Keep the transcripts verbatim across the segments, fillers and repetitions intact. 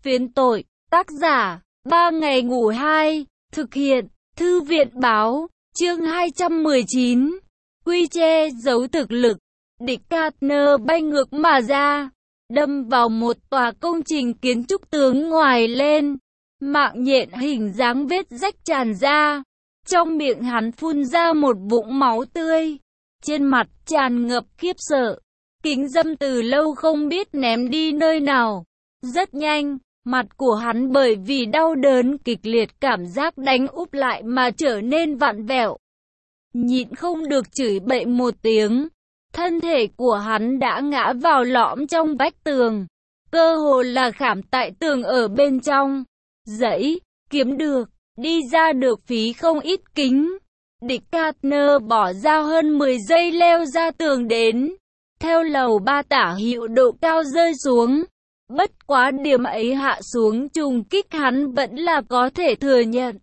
Phiến tội, tác giả, ba ngày ngủ hai, thực hiện, thư viện báo, chương hai trăm mười chín, quy che giấu thực lực, địch Gardner bay ngược mà ra, đâm vào một tòa công trình kiến trúc tướng ngoài lên, mạng nhện hình dáng vết rách tràn ra, trong miệng hắn phun ra một vũng máu tươi, trên mặt tràn ngập khiếp sợ, kính dâm từ lâu không biết ném đi nơi nào, rất nhanh. Mặt của hắn bởi vì đau đớn kịch liệt cảm giác đánh úp lại mà trở nên vặn vẹo. Nhịn không được chửi bậy một tiếng, thân thể của hắn đã ngã vào lõm trong vách tường, cơ hồ là khảm tại tường ở bên trong. Dãy, kiếm được, đi ra được phí không ít kính. Địch Gardner bỏ ra hơn mười giây leo ra tường đến, theo lầu ba tả hữu độ cao rơi xuống. Bất quá điểm ấy hạ xuống trùng kích hắn vẫn là có thể thừa nhận.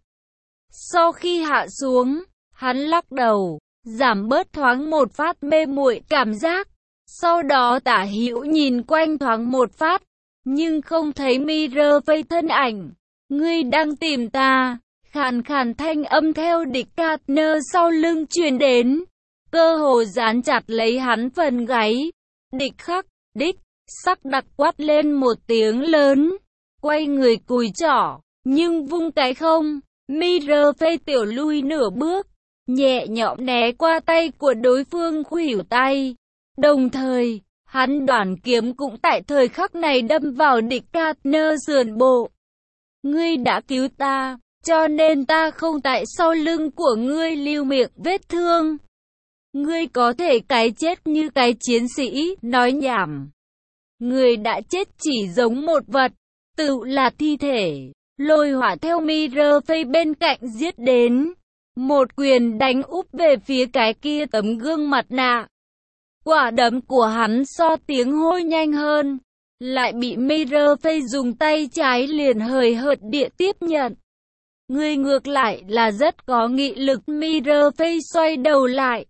Sau khi hạ xuống, hắn lắc đầu, giảm bớt thoáng một phát mê muội cảm giác. Sau đó tả hữu nhìn quanh thoáng một phát, nhưng không thấy Mirror thân ảnh. Ngươi đang tìm ta, khàn khàn thanh âm theo địch Gardner sau lưng truyền đến, cơ hồ dán chặt lấy hắn phần gáy. Địch khắc, đích. Sắc đặc quát lên một tiếng lớn, quay người cùi trỏ, nhưng vung cái không, Mirror tiểu lui nửa bước, nhẹ nhõm né qua tay của đối phương khuỷu tay. Đồng thời, hắn đoản kiếm cũng tại thời khắc này đâm vào địch Gardner sườn bộ. Ngươi đã cứu ta, cho nên ta không tại sau lưng của ngươi lưu miệng vết thương. Ngươi có thể cái chết như cái chiến sĩ, nói nhảm. Người đã chết chỉ giống một vật, tự là thi thể. Lôi hỏa theo Mirror bên cạnh giết đến, một quyền đánh úp về phía cái kia tấm gương mặt nạ. Quả đấm của hắn so tiếng hôi nhanh hơn, lại bị Mirror dùng tay trái liền hời hợt địa tiếp nhận. Người ngược lại là rất có nghị lực. Mirror xoay đầu lại.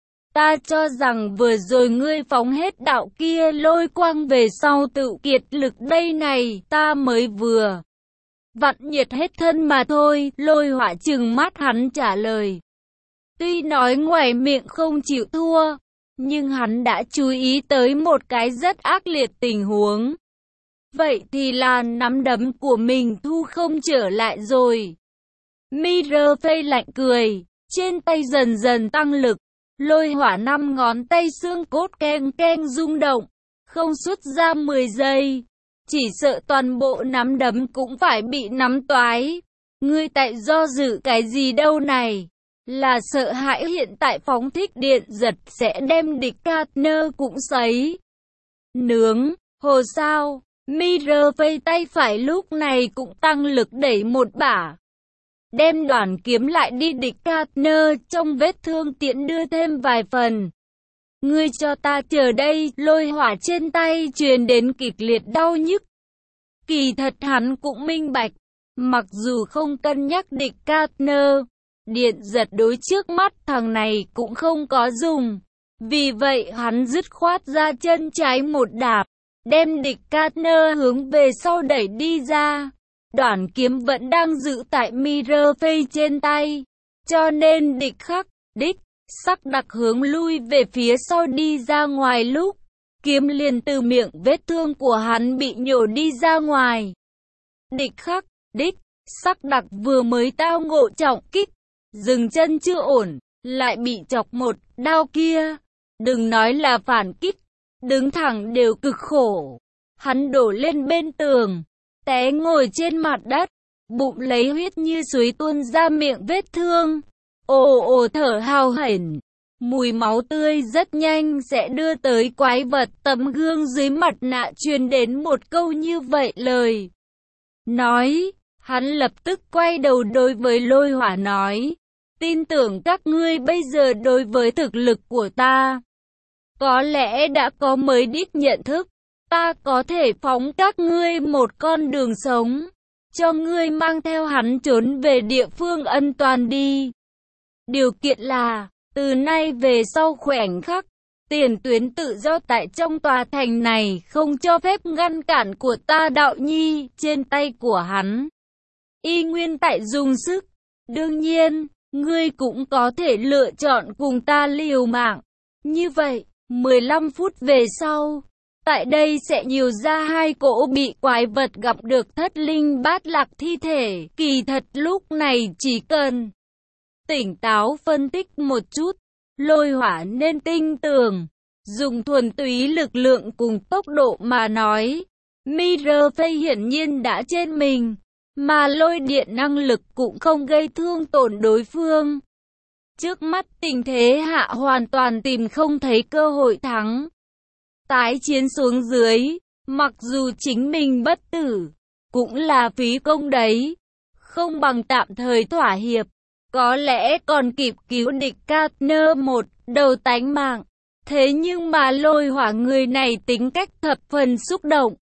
Ta cho rằng vừa rồi ngươi phóng hết đạo kia lôi quang về sau tự kiệt lực đây này, ta mới vừa vặn nhiệt hết thân mà thôi. Lôi hỏa trừng mắt hắn trả lời. Tuy nói ngoài miệng không chịu thua, nhưng hắn đã chú ý tới một cái rất ác liệt tình huống. Vậy thì là nắm đấm của mình thu không trở lại rồi. Mirror lạnh cười, trên tay dần dần tăng lực. Lôi hỏa năm ngón tay xương cốt keng keng rung động, không xuất ra mười giây, chỉ sợ toàn bộ nắm đấm cũng phải bị nắm toái. Ngươi tại do dự cái gì đâu này? Là sợ hãi hiện tại phóng thích điện giật sẽ đem địch Gardner cũng sấy nướng, hồ sao? Mirror tay phải lúc này cũng tăng lực đẩy một bả, đem đoạn kiếm lại đi. Địch Gardner trong vết thương tiện đưa thêm vài phần. Ngươi cho ta chờ đây. Lôi hỏa trên tay truyền đến kịch liệt đau nhức. Kỳ thật hắn cũng minh bạch, mặc dù không cân nhắc địch Gardner, điện giật đối trước mắt thằng này cũng không có dùng. Vì vậy hắn dứt khoát ra chân trái một đạp, đem địch Gardner hướng về sau đẩy đi ra. Đoạn kiếm vẫn đang giữ tại Mirror trên tay, cho nên địch khắc, đích, sắc đặc hướng lui về phía sau đi ra ngoài lúc, kiếm liền từ miệng vết thương của hắn bị nhổ đi ra ngoài. Địch khắc, đích, sắc đặc vừa mới tao ngộ trọng kích, dừng chân chưa ổn, lại bị chọc một đao kia. Đừng nói là phản kích, đứng thẳng đều cực khổ. Hắn đổ lên bên tường, té ngồi trên mặt đất, bụng lấy huyết như suối tuôn ra miệng vết thương. Ồ ồ thở hào hển, mùi máu tươi rất nhanh sẽ đưa tới quái vật. Tấm gương dưới mặt nạ truyền đến một câu như vậy lời nói. Hắn lập tức quay đầu đối với lôi hỏa nói, tin tưởng các ngươi bây giờ đối với thực lực của ta, có lẽ đã có mới đích nhận thức. Ta có thể phóng các ngươi một con đường sống, cho ngươi mang theo hắn trốn về địa phương an toàn đi. Điều kiện là, từ nay về sau khoảnh khắc, Tiền tuyến tự do tại trong tòa thành này không cho phép ngăn cản của ta đạo nhi, trên tay của hắn. Y nguyên tại dùng sức. Đương nhiên, ngươi cũng có thể lựa chọn cùng ta liều mạng. Như vậy, mười lăm phút về sau, tại đây sẽ nhiều ra hai cỗ bị quái vật gặp được thất linh bát lạc thi thể. Kỳ thật lúc này chỉ cần tỉnh táo phân tích một chút, lôi hỏa nên tinh tường. Dùng thuần túy lực lượng cùng tốc độ mà nói, Mirafei hiển nhiên đã trên mình, mà lôi điện năng lực cũng không gây thương tổn đối phương. Trước mắt tình thế hạ hoàn toàn tìm không thấy cơ hội thắng. Tái chiến xuống dưới, mặc dù chính mình bất tử, cũng là phí công đấy. Không bằng tạm thời thỏa hiệp, có lẽ còn kịp cứu địch Katner một đầu tánh mạng. Thế nhưng mà lôi hỏa người này tính cách thập phần xúc động,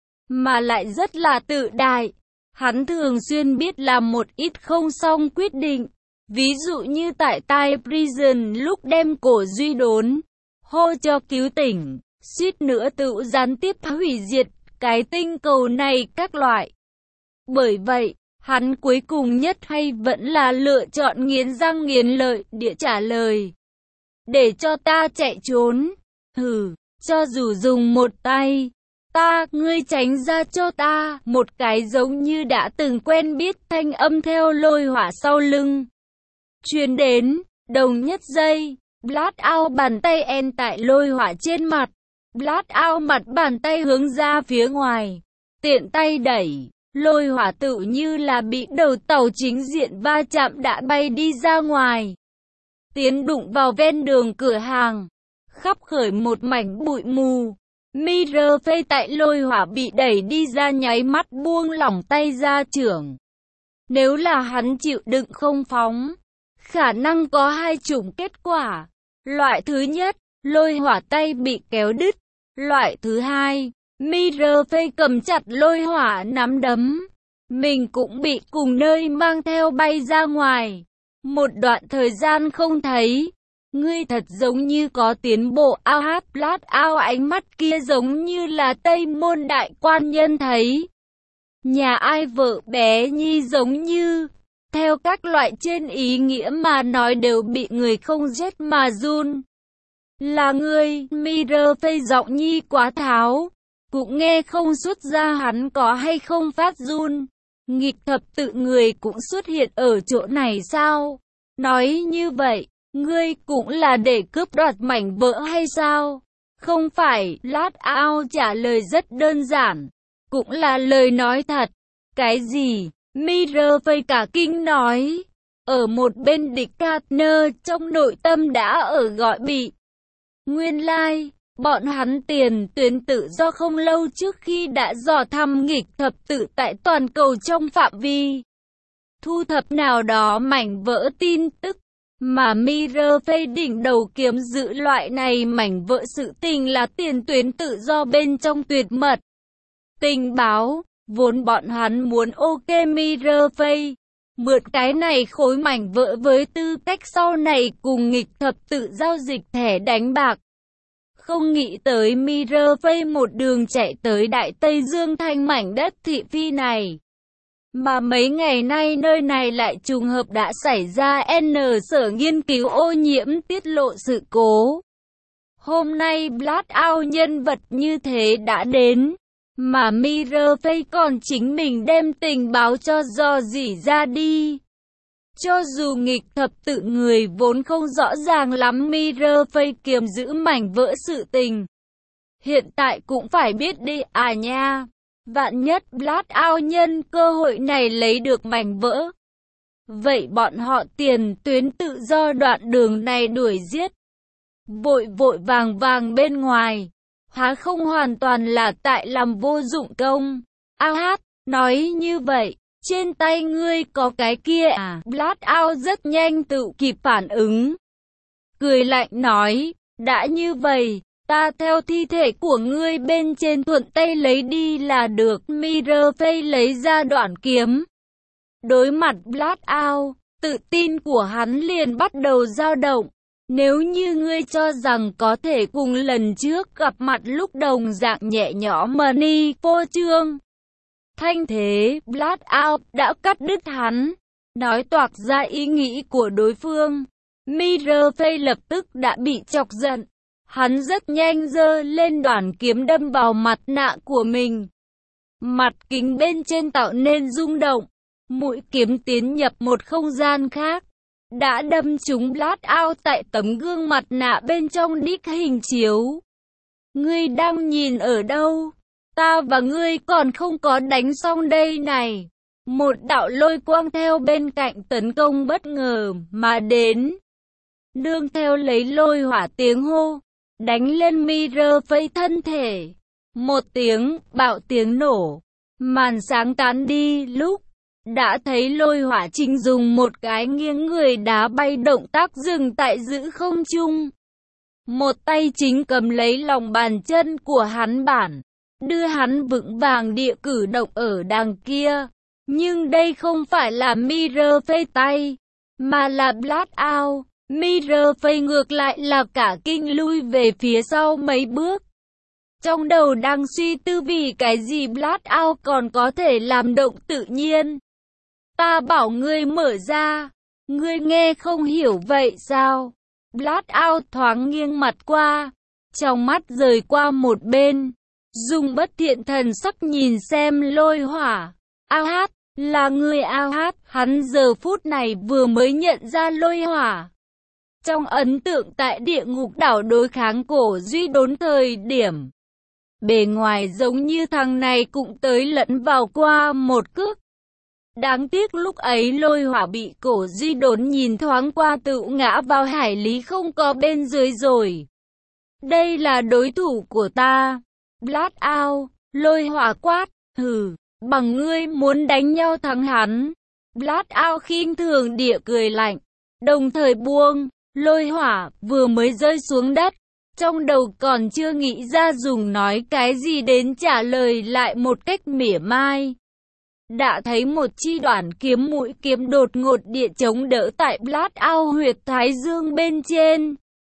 mà lại rất là tự đại. Hắn thường xuyên biết làm một ít không xong quyết định. Ví dụ như tại Tai Prison lúc đem cổ Duy đốn, hô cho cứu tỉnh, suýt nữa tự gián tiếp hủy diệt cái tinh cầu này các loại. Bởi vậy, hắn cuối cùng nhất hay vẫn là lựa chọn nghiến răng nghiến lợi địa trả lời. Để cho ta chạy trốn. Hừ, cho dù dùng một tay, ta, ngươi tránh ra cho ta. Một cái giống như đã từng quen biết thanh âm theo lôi hỏa sau lưng truyền đến. Đồng nhất giây, Blast Out bàn tay en tại lôi hỏa trên mặt. Blast Out mặt bàn tay hướng ra phía ngoài, tiện tay đẩy. Lôi hỏa tự như là bị đầu tàu chính diện va chạm đã bay đi ra ngoài, tiến đụng vào ven đường cửa hàng, khắp khởi một mảnh bụi mù. Mirafei tại lôi hỏa bị đẩy đi ra nháy mắt buông lỏng tay ra trưởng. Nếu là hắn chịu đựng không phóng, khả năng có hai chủng kết quả. Loại thứ nhất, lôi hỏa tay bị kéo đứt. Loại thứ hai, Mirafei cầm chặt lôi hỏa nắm đấm, mình cũng bị cùng nơi mang theo bay ra ngoài. Một đoạn thời gian không thấy, ngươi thật giống như có tiến bộ. Ao hát Blast Out ánh mắt kia giống như là Tây Môn đại quan nhân thấy nhà ai vợ bé nhi giống như. Theo các loại trên ý nghĩa mà nói đều bị người không rét mà run. Là ngươi, Mirafei giọng nhi quá tháo, cũng nghe không xuất ra hắn có hay không phát run. Nghịch thập tự người cũng xuất hiện ở chỗ này sao? Nói như vậy, ngươi cũng là để cướp đoạt mảnh vỡ hay sao? Không phải, Blast Out trả lời rất đơn giản, cũng là lời nói thật. Cái gì? Mirafei cả kinh nói. Ở một bên địch Katner trong nội tâm đã ở gọi bị. Nguyên lai, like, bọn hắn tiền tuyến tự do không lâu trước khi đã dò thăm nghịch thập tự tại toàn cầu trong phạm vi thu thập nào đó mảnh vỡ tin tức, mà Mirafei đỉnh đầu kiếm giữ loại này mảnh vỡ sự tình là tiền tuyến tự do bên trong tuyệt mật tình báo. Vốn bọn hắn muốn ok Mirafei mượn cái này khối mảnh vỡ với tư cách sau này cùng nghịch thập tự giao dịch thẻ đánh bạc. Không nghĩ tới Mirafei một đường chạy tới Đại Tây Dương Thanh mảnh đất thị phi này. Mà mấy ngày nay nơi này lại trùng hợp đã xảy ra N sở nghiên cứu ô nhiễm tiết lộ sự cố. Hôm nay Blast Out nhân vật như thế đã đến, mà Mirafei còn chính mình đem tình báo cho dò dỉ ra đi. Cho dù nghịch thập tự người vốn không rõ ràng lắm Mirafei kiềm giữ mảnh vỡ sự tình, hiện tại cũng phải biết đi à nha. Vạn nhất Blast Out nhân cơ hội này lấy được mảnh vỡ, vậy bọn họ tiền tuyến tự do đoạn đường này đuổi giết, vội vội vàng vàng bên ngoài, há không hoàn toàn là tại làm vô dụng công. Ao hát, nói như vậy, trên tay ngươi có cái kia à? Blast Out rất nhanh tự kịp phản ứng, cười lạnh nói, đã như vậy, ta theo thi thể của ngươi bên trên thuận tay lấy đi là được. Mirafei lấy ra đoạn kiếm. Đối mặt Blast Out, tự tin của hắn liền bắt đầu dao động. Nếu như ngươi cho rằng có thể cùng lần trước gặp mặt lúc đồng dạng nhẹ nhõm mà ni phô trương. Thanh thế, Blackout đã cắt đứt hắn, nói toạc ra ý nghĩ của đối phương. Mirrorface lập tức đã bị chọc giận. Hắn rất nhanh giơ lên đoạn kiếm đâm vào mặt nạ của mình. Mặt kính bên trên tạo nên rung động. Mũi kiếm tiến nhập một không gian khác. Đã đâm trúng Blackout tại tấm gương mặt nạ bên trong đích hình chiếu. Ngươi đang nhìn ở đâu? Ta và ngươi còn không có đánh xong đây này. Một đạo lôi quang theo bên cạnh tấn công bất ngờ mà đến. Nương theo lấy lôi hỏa tiếng hô. Đánh lên Mirrorface thân thể. Một tiếng, bạo tiếng nổ. Màn sáng tán đi lúc. Đã thấy lôi hỏa trình dùng một cái nghiêng người đá bay động tác dừng tại giữa không trung. Một tay chính cầm lấy lòng bàn chân của hắn bản. Đưa hắn vững vàng địa cử động ở đằng kia. Nhưng đây không phải là Mirrorface tay. Mà là Blackout. Mirrorface ngược lại là cả kinh lui về phía sau mấy bước. Trong đầu đang suy tư vì cái gì Blackout còn có thể làm động tự nhiên. Ta bảo ngươi mở ra. Ngươi nghe không hiểu vậy sao? Blackout thoáng nghiêng mặt qua. Trong mắt rời qua một bên. Dùng bất thiện thần sắc nhìn xem lôi hỏa. Ao hát, là người ao hát. Hắn giờ phút này vừa mới nhận ra lôi hỏa. Trong ấn tượng tại địa ngục đảo đối kháng cổ duy đốn thời điểm. Bề ngoài giống như thằng này cũng tới lẫn vào qua một cước. Đáng tiếc lúc ấy lôi hỏa bị cổ duy đốn nhìn thoáng qua tự ngã vào hải lý không có bên dưới rồi. Đây là đối thủ của ta. Blackout, lôi hỏa quát, hừ, bằng ngươi muốn đánh nhau thắng hắn. Blackout khinh thường địa cười lạnh, đồng thời buông. Lôi hỏa vừa mới rơi xuống đất, trong đầu còn chưa nghĩ ra dùng nói cái gì đến trả lời lại một cách mỉa mai. Đã thấy một chi đoạn kiếm mũi kiếm đột ngột địa chống đỡ tại Blackout huyệt thái dương bên trên.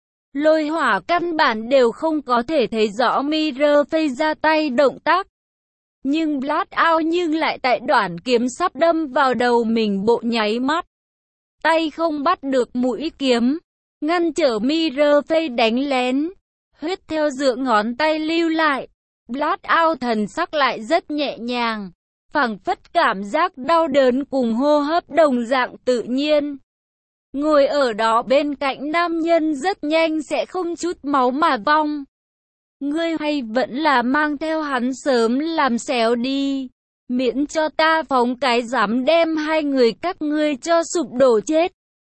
Lôi hỏa căn bản đều không có thể thấy rõ Mirrorface ra tay động tác. Nhưng Blackout nhưng lại tại đoạn kiếm sắp đâm vào đầu mình bộ nháy mắt. Tay không bắt được mũi kiếm, ngăn trở Mirrorface đánh lén. Huyết theo giữa ngón tay lưu lại. Blackout thần sắc lại rất nhẹ nhàng, phảng phất cảm giác đau đớn cùng hô hấp đồng dạng tự nhiên. Ngồi ở đó bên cạnh nam nhân rất nhanh sẽ không chút máu mà vong. Ngươi hay vẫn là mang theo hắn sớm làm xéo đi, miễn cho ta phóng cái dám đem hai người các ngươi cho sụp đổ chết.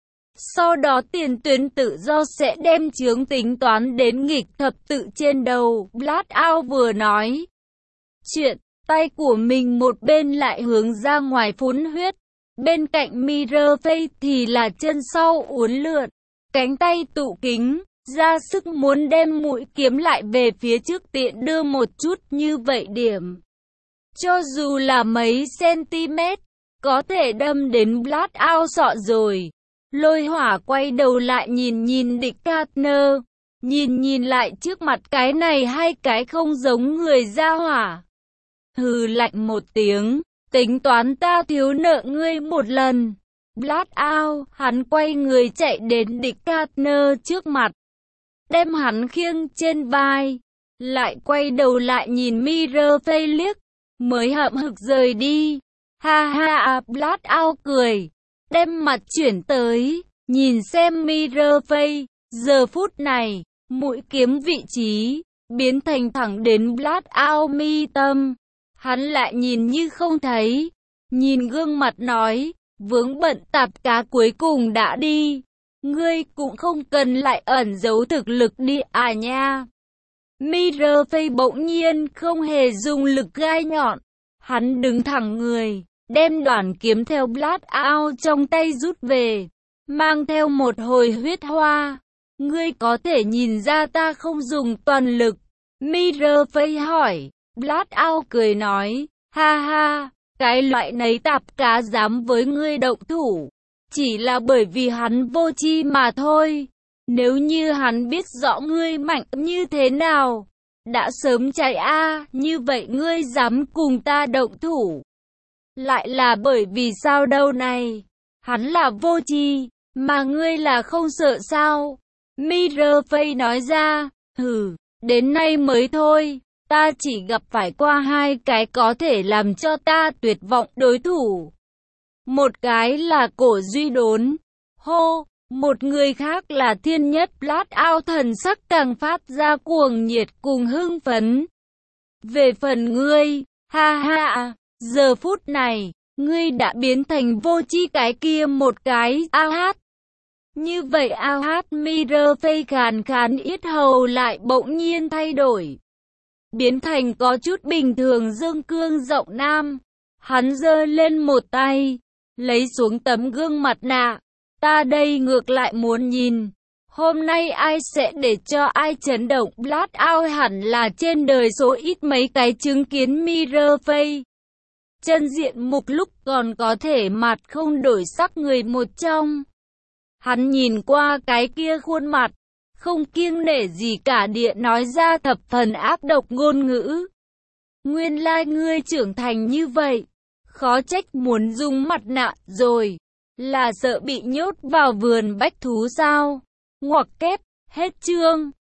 Sau đó tiền tuyến tự do sẽ đem chướng tính toán đến nghịch thập tự trên đầu. Blackout vừa nói chuyện, tay của mình một bên lại hướng ra ngoài phun huyết. Bên cạnh Mirrorface thì là chân sau uốn lượn, cánh tay tụ kính, ra sức muốn đem mũi kiếm lại về phía trước tiện đưa một chút như vậy điểm. Cho dù là mấy cm, có thể đâm đến Blackout sọ rồi. Lôi hỏa quay đầu lại nhìn nhìn địch Gardner, nhìn nhìn lại trước mặt cái này hai cái không giống người ra hỏa. Hừ lạnh một tiếng, tính toán ta thiếu nợ ngươi một lần. Blackout, hắn quay người chạy đến địch Gardner trước mặt, đem hắn khiêng trên vai, lại quay đầu lại nhìn Mirrorface liếc, mới hậm hực rời đi. Ha ha, Blackout cười, đem mặt chuyển tới, nhìn xem Mirrorface. Giờ phút này, mũi kiếm vị trí biến thành thẳng đến Blackout mi tâm. Hắn lại nhìn như không thấy, nhìn gương mặt nói, vướng bận tạp cá cuối cùng đã đi. Ngươi cũng không cần lại ẩn giấu thực lực đi à nha. Mirrorface bỗng nhiên không hề dùng lực gai nhọn. Hắn đứng thẳng người, đem đoạn kiếm theo Blackout trong tay rút về, mang theo một hồi huyết hoa. Ngươi có thể nhìn ra ta không dùng toàn lực. Mirrorface hỏi. Blackout cười nói, ha ha, cái loại nấy tạp cá dám với ngươi động thủ, chỉ là bởi vì hắn vô tri mà thôi. Nếu như hắn biết rõ ngươi mạnh như thế nào, đã sớm chạy a, như vậy ngươi dám cùng ta động thủ. Lại là bởi vì sao đâu này? Hắn là vô tri, mà ngươi là không sợ sao? Mirafei nói ra, hừ, đến nay mới thôi, ta chỉ gặp phải qua hai cái có thể làm cho ta tuyệt vọng đối thủ. Một cái là Cổ Duy Đốn, hô, một người khác là Thiên Nhất Blát Ao, thần sắc càng phát ra cuồng nhiệt cùng hưng phấn. Về phần ngươi, ha ha, giờ phút này, ngươi đã biến thành vô tri cái kia một cái, a hát. Như vậy a hát, Mirafei khàn khàn yết hầu lại bỗng nhiên thay đổi. Biến thành có chút bình thường dương cương rộng nam. Hắn giơ lên một tay, lấy xuống tấm gương mặt nạ. Ta đây ngược lại muốn nhìn, hôm nay ai sẽ để cho ai chấn động. Blát Ao hẳn là trên đời số ít mấy cái chứng kiến Mirafei chân diện mục lúc còn có thể mặt không đổi sắc người một trong. Hắn nhìn qua cái kia khuôn mặt, không kiêng nể gì cả địa nói ra thập phần ác độc ngôn ngữ. Nguyên lai ngươi trưởng thành như vậy, khó trách muốn dùng mặt nạ rồi, là sợ bị nhốt vào vườn bách thú sao? Ngoặc kép, hết chương.